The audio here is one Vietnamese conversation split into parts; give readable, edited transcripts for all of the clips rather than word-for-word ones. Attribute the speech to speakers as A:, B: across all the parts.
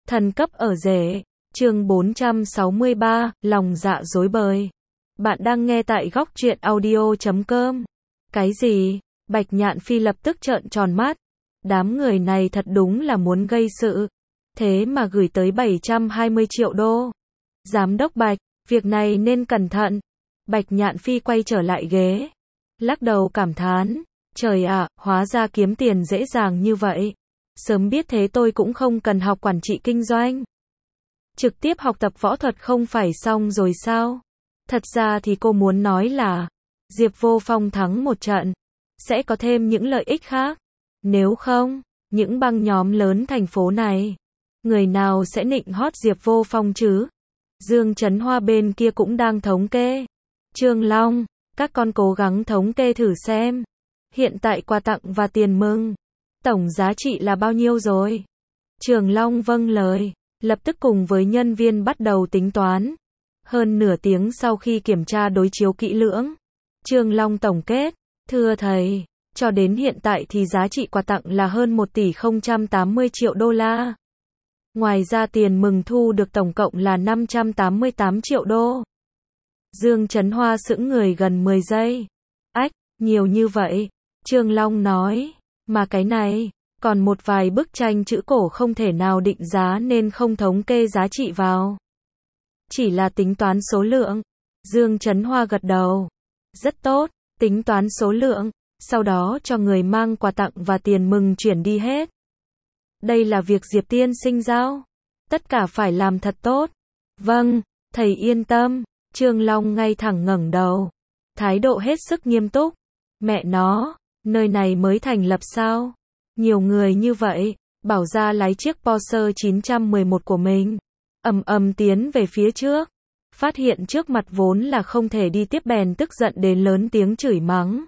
A: Thần cấp ở rể. Chương 463, lòng dạ rối bời. Bạn đang nghe tại góc truyện audio.com. Cái gì? Bạch Nhạn Phi lập tức trợn tròn mắt. Đám người này thật đúng là muốn gây sự. Thế mà gửi tới 720 triệu đô. Giám đốc Bạch, việc này nên cẩn thận. Bạch Nhạn Phi quay trở lại ghế. Lắc đầu cảm thán. Trời ạ, hóa ra kiếm tiền dễ dàng như vậy. Sớm biết thế tôi cũng không cần học quản trị kinh doanh. Trực tiếp học tập võ thuật không phải xong rồi sao? Thật ra thì cô muốn nói là, Diệp Vô Phong thắng một trận, sẽ có thêm những lợi ích khác. Nếu không, những băng nhóm lớn thành phố này, người nào sẽ nịnh hót Diệp Vô Phong chứ? Dương Chấn Hoa bên kia cũng đang thống kê. Trương Long, các con cố gắng thống kê thử xem. Hiện tại quà tặng và tiền mừng, tổng giá trị là bao nhiêu rồi? Trường Long vâng lời, lập tức cùng với nhân viên bắt đầu tính toán. Hơn nửa tiếng sau khi kiểm tra đối chiếu kỹ lưỡng, Trương Long tổng kết, thưa thầy, cho đến hiện tại thì giá trị quà tặng là hơn 1 tỷ 080 triệu đô la. Ngoài ra tiền mừng thu được tổng cộng là 588 triệu đô. Dương Chấn Hoa sững người gần 10 giây. Ách, nhiều như vậy. Trương Long nói, mà cái này, còn một vài bức tranh chữ cổ không thể nào định giá nên không thống kê giá trị vào. Chỉ là tính toán số lượng. Dương Chấn Hoa gật đầu. Rất tốt, tính toán số lượng, sau đó cho người mang quà tặng và tiền mừng chuyển đi hết. Đây là việc Diệp tiên sinh giao. Tất cả phải làm thật tốt. Vâng, thầy yên tâm. Trương Long ngay thẳng ngẩng đầu. Thái độ hết sức nghiêm túc. Mẹ nó, nơi này mới thành lập sao? Nhiều người như vậy. Bảo ra lái chiếc Porsche 911 của mình. Tiến về phía trước. Phát hiện trước mặt vốn là không thể đi tiếp bèn tức giận đến lớn tiếng chửi mắng.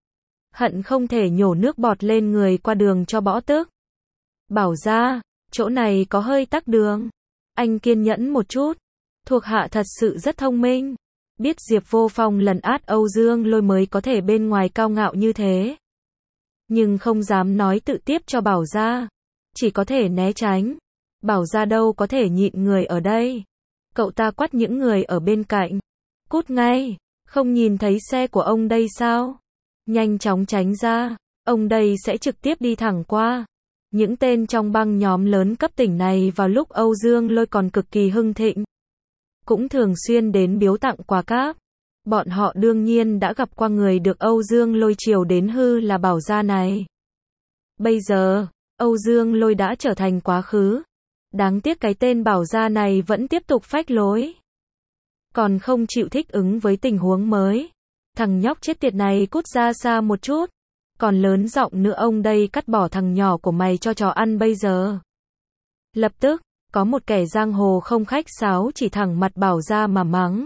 A: Hận không thể nhổ nước bọt lên người qua đường cho bỏ tức. Bảo ra, chỗ này có hơi tắc đường. Anh kiên nhẫn một chút. Thuộc hạ thật sự rất thông minh. Biết Diệp Vô Phong lấn át Âu Dương Lôi mới có thể bên ngoài cao ngạo như thế. Nhưng không dám nói tự tiếp cho Bảo ra. Chỉ có thể né tránh. Bảo ra đâu có thể nhịn người ở đây. Cậu ta quát những người ở bên cạnh. Cút ngay, không nhìn thấy xe của ông đây sao? Nhanh chóng tránh ra, ông đây sẽ trực tiếp đi thẳng qua. Những tên trong băng nhóm lớn cấp tỉnh này vào lúc Âu Dương Lôi còn cực kỳ hưng thịnh, cũng thường xuyên đến biếu tặng quà cáp. Bọn họ đương nhiên đã gặp qua người được Âu Dương Lôi chiều đến hư là Bảo gia này. Bây giờ, Âu Dương Lôi đã trở thành quá khứ. Đáng tiếc cái tên Bảo gia này vẫn tiếp tục phách lối. Còn không chịu thích ứng với tình huống mới. Thằng nhóc chết tiệt này cút ra xa một chút. Còn lớn giọng nữa ông đây cắt bỏ thằng nhỏ của mày cho chó ăn bây giờ. Lập tức, có một kẻ giang hồ không khách sáo chỉ thẳng mặt Bảo gia mà mắng.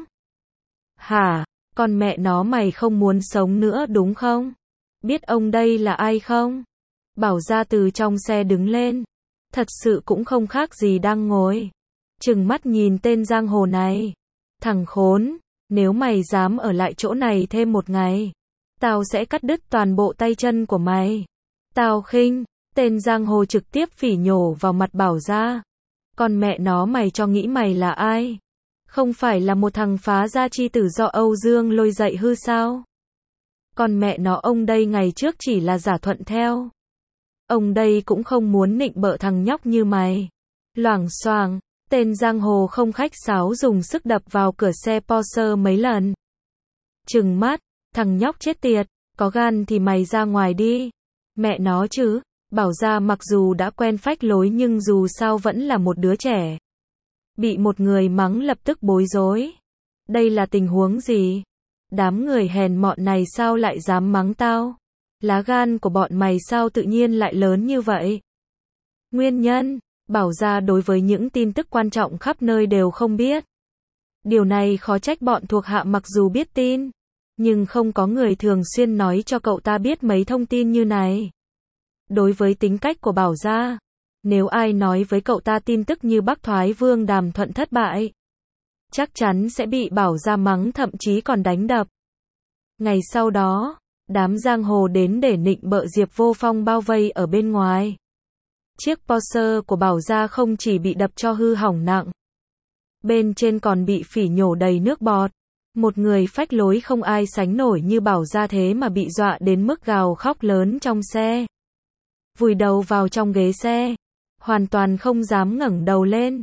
A: Hả, con mẹ nó mày không muốn sống nữa đúng không? Biết ông đây là ai không? Bảo gia từ trong xe đứng lên. Thật sự cũng không khác gì đang ngồi. Trừng mắt nhìn tên giang hồ này. Thằng khốn, nếu mày dám ở lại chỗ này thêm một ngày, tao sẽ cắt đứt toàn bộ tay chân của mày. Tao khinh, tên giang hồ trực tiếp phỉ nhổ vào mặt Bảo gia. Con mẹ nó mày cho nghĩ mày là ai? Không phải là một thằng phá gia chi tử do Âu Dương Lôi dạy hư sao? Con mẹ nó ông đây ngày trước chỉ là giả thuận theo. Ông đây cũng không muốn nịnh bợ thằng nhóc như mày. Loảng xoảng, tên giang hồ không khách sáo dùng sức đập vào cửa xe Porsche mấy lần. Trừng mắt, thằng nhóc chết tiệt, có gan thì mày ra ngoài đi. Mẹ nó chứ, Bảo gia mặc dù đã quen phách lối nhưng dù sao vẫn là một đứa trẻ. Bị một người mắng lập tức bối rối. Đây là tình huống gì? Đám người hèn mọn này sao lại dám mắng tao? Lá gan của bọn mày sao tự nhiên lại lớn như vậy? Nguyên nhân, Bảo gia đối với những tin tức quan trọng khắp nơi đều không biết. Điều này khó trách bọn thuộc hạ mặc dù biết tin, nhưng không có người thường xuyên nói cho cậu ta biết mấy thông tin như này. Đối với tính cách của Bảo gia, nếu ai nói với cậu ta tin tức như Bắc Thoái Vương đàm thuận thất bại, chắc chắn sẽ bị Bảo gia mắng thậm chí còn đánh đập. Ngày sau đó, đám giang hồ đến để nịnh bợ Diệp Vô Phong bao vây ở bên ngoài. Chiếc Porsche của Bảo Gia không chỉ bị đập cho hư hỏng nặng, bên trên còn bị phỉ nhổ đầy nước bọt. Một người phách lối không ai sánh nổi như Bảo Gia thế mà bị dọa đến mức gào khóc lớn trong xe. Vùi đầu vào trong ghế xe, hoàn toàn không dám ngẩng đầu lên.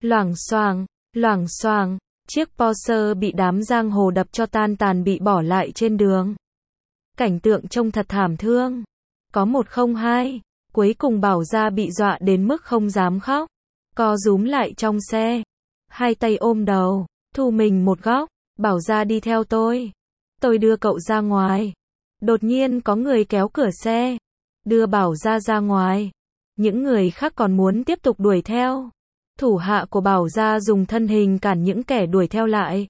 A: Loảng xoảng, chiếc Porsche bị đám giang hồ đập cho tan tàn bị bỏ lại trên đường. Cảnh tượng trông thật thảm thương. Có 102, cuối cùng Bảo Gia bị dọa đến mức không dám khóc, co rúm lại trong xe, hai tay ôm đầu, thu mình một góc. Bảo Gia đi theo tôi đưa cậu ra ngoài. Đột nhiên có người kéo cửa xe, đưa Bảo Gia ra ngoài. Những người khác còn muốn tiếp tục đuổi theo. Thủ hạ của Bảo Gia dùng thân hình cản những kẻ đuổi theo lại.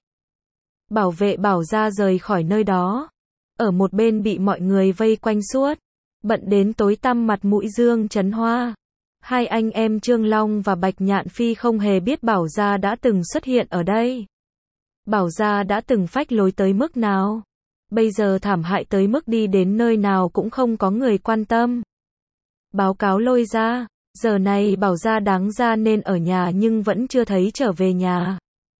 A: Bảo vệ Bảo Gia rời khỏi nơi đó. Ở một bên bị mọi người vây quanh suốt, bận đến tối tăm mặt mũi Dương Chấn Hoa. Hai anh em Trương Long và Bạch Nhạn Phi không hề biết Bảo Gia đã từng xuất hiện ở đây. Bảo Gia đã từng phách lối tới mức nào, bây giờ thảm hại tới mức đi đến nơi nào cũng không có người quan tâm. Báo cáo Lôi gia, giờ này Bảo Gia đáng ra nên ở nhà nhưng vẫn chưa thấy trở về nhà.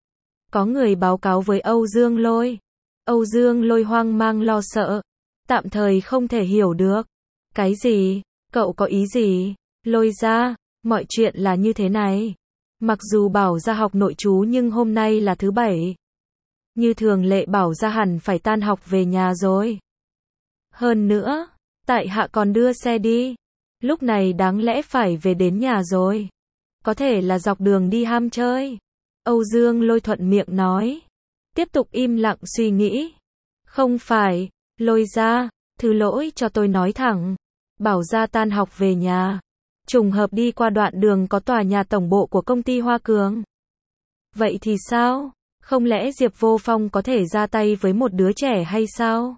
A: Có người báo cáo với Âu Dương Lôi. Âu Dương Lôi hoang mang lo sợ, tạm thời không thể hiểu được. Cái gì? Cậu có ý gì? Lôi gia, mọi chuyện là như thế này. Mặc dù Bảo Gia học nội trú nhưng hôm nay là thứ Bảy. Như thường lệ Bảo Gia hẳn phải tan học về nhà rồi. Hơn nữa, tại hạ còn đưa xe đi. Lúc này đáng lẽ phải về đến nhà rồi. Có thể là dọc đường đi ham chơi. Âu Dương Lôi thuận miệng nói. Tiếp tục im lặng suy nghĩ. Không phải, Lôi gia, thứ lỗi cho tôi nói thẳng. Bảo Gia tan học về nhà, trùng hợp đi qua đoạn đường có tòa nhà tổng bộ của công ty Hoa Cường. Vậy thì sao? Không lẽ Diệp Vô Phong có thể ra tay với một đứa trẻ hay sao?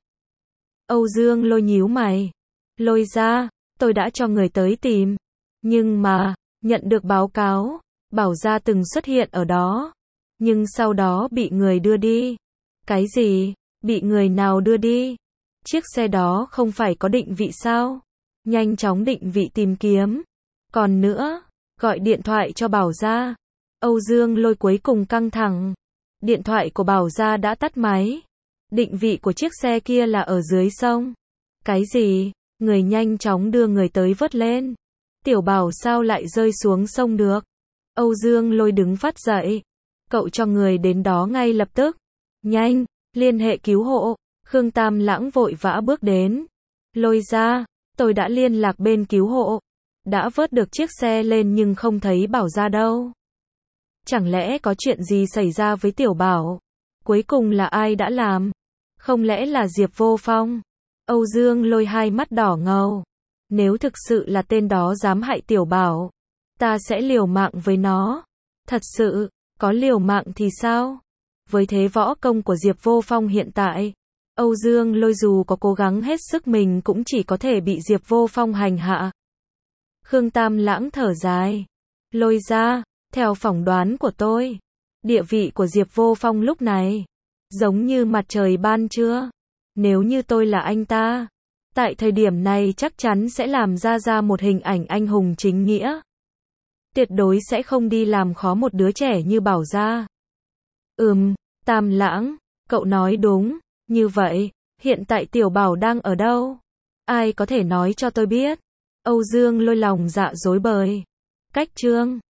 A: Âu Dương Lôi nhíu mày. Lôi gia, tôi đã cho người tới tìm. Nhưng mà, nhận được báo cáo, Bảo Gia từng xuất hiện ở đó. Nhưng sau đó bị người đưa đi. Cái gì? Bị người nào đưa đi? Chiếc xe đó không phải có định vị sao? Nhanh chóng định vị tìm kiếm. Còn nữa, gọi điện thoại cho Bảo Gia. Âu Dương Lôi cuối cùng căng thẳng. Điện thoại của Bảo Gia đã tắt máy. Định vị của chiếc xe kia là ở dưới sông. Cái gì? Người nhanh chóng đưa người tới vớt lên. Tiểu Bảo sao lại rơi xuống sông được? Âu Dương Lôi đứng phát dậy. Cậu cho người đến đó ngay lập tức. Nhanh, liên hệ cứu hộ. Khương Tam Lãng vội vã bước đến. Lôi gia, tôi đã liên lạc bên cứu hộ. Đã vớt được chiếc xe lên nhưng không thấy Bảo Gia đâu. Chẳng lẽ có chuyện gì xảy ra với Tiểu Bảo? Cuối cùng là ai đã làm? Không lẽ là Diệp Vô Phong? Âu Dương Lôi hai mắt đỏ ngầu. Nếu thực sự là tên đó dám hại Tiểu Bảo, ta sẽ liều mạng với nó. Thật sự, có liều mạng thì sao? Với thế võ công của Diệp Vô Phong hiện tại, Âu Dương Lôi dù có cố gắng hết sức mình cũng chỉ có thể bị Diệp Vô Phong hành hạ. Khương Tam Lãng thở dài. Lôi gia, theo phỏng đoán của tôi, địa vị của Diệp Vô Phong lúc này giống như mặt trời ban trưa. Nếu như tôi là anh ta, tại thời điểm này chắc chắn sẽ làm ra một hình ảnh anh hùng chính nghĩa. Tuyệt đối sẽ không đi làm khó một đứa trẻ như Bảo Gia. Tam Lãng, cậu nói đúng. Như vậy, hiện tại Tiểu Bảo đang ở đâu? Ai có thể nói cho tôi biết? Âu Dương Lôi lòng dạ rối bời. Cách chương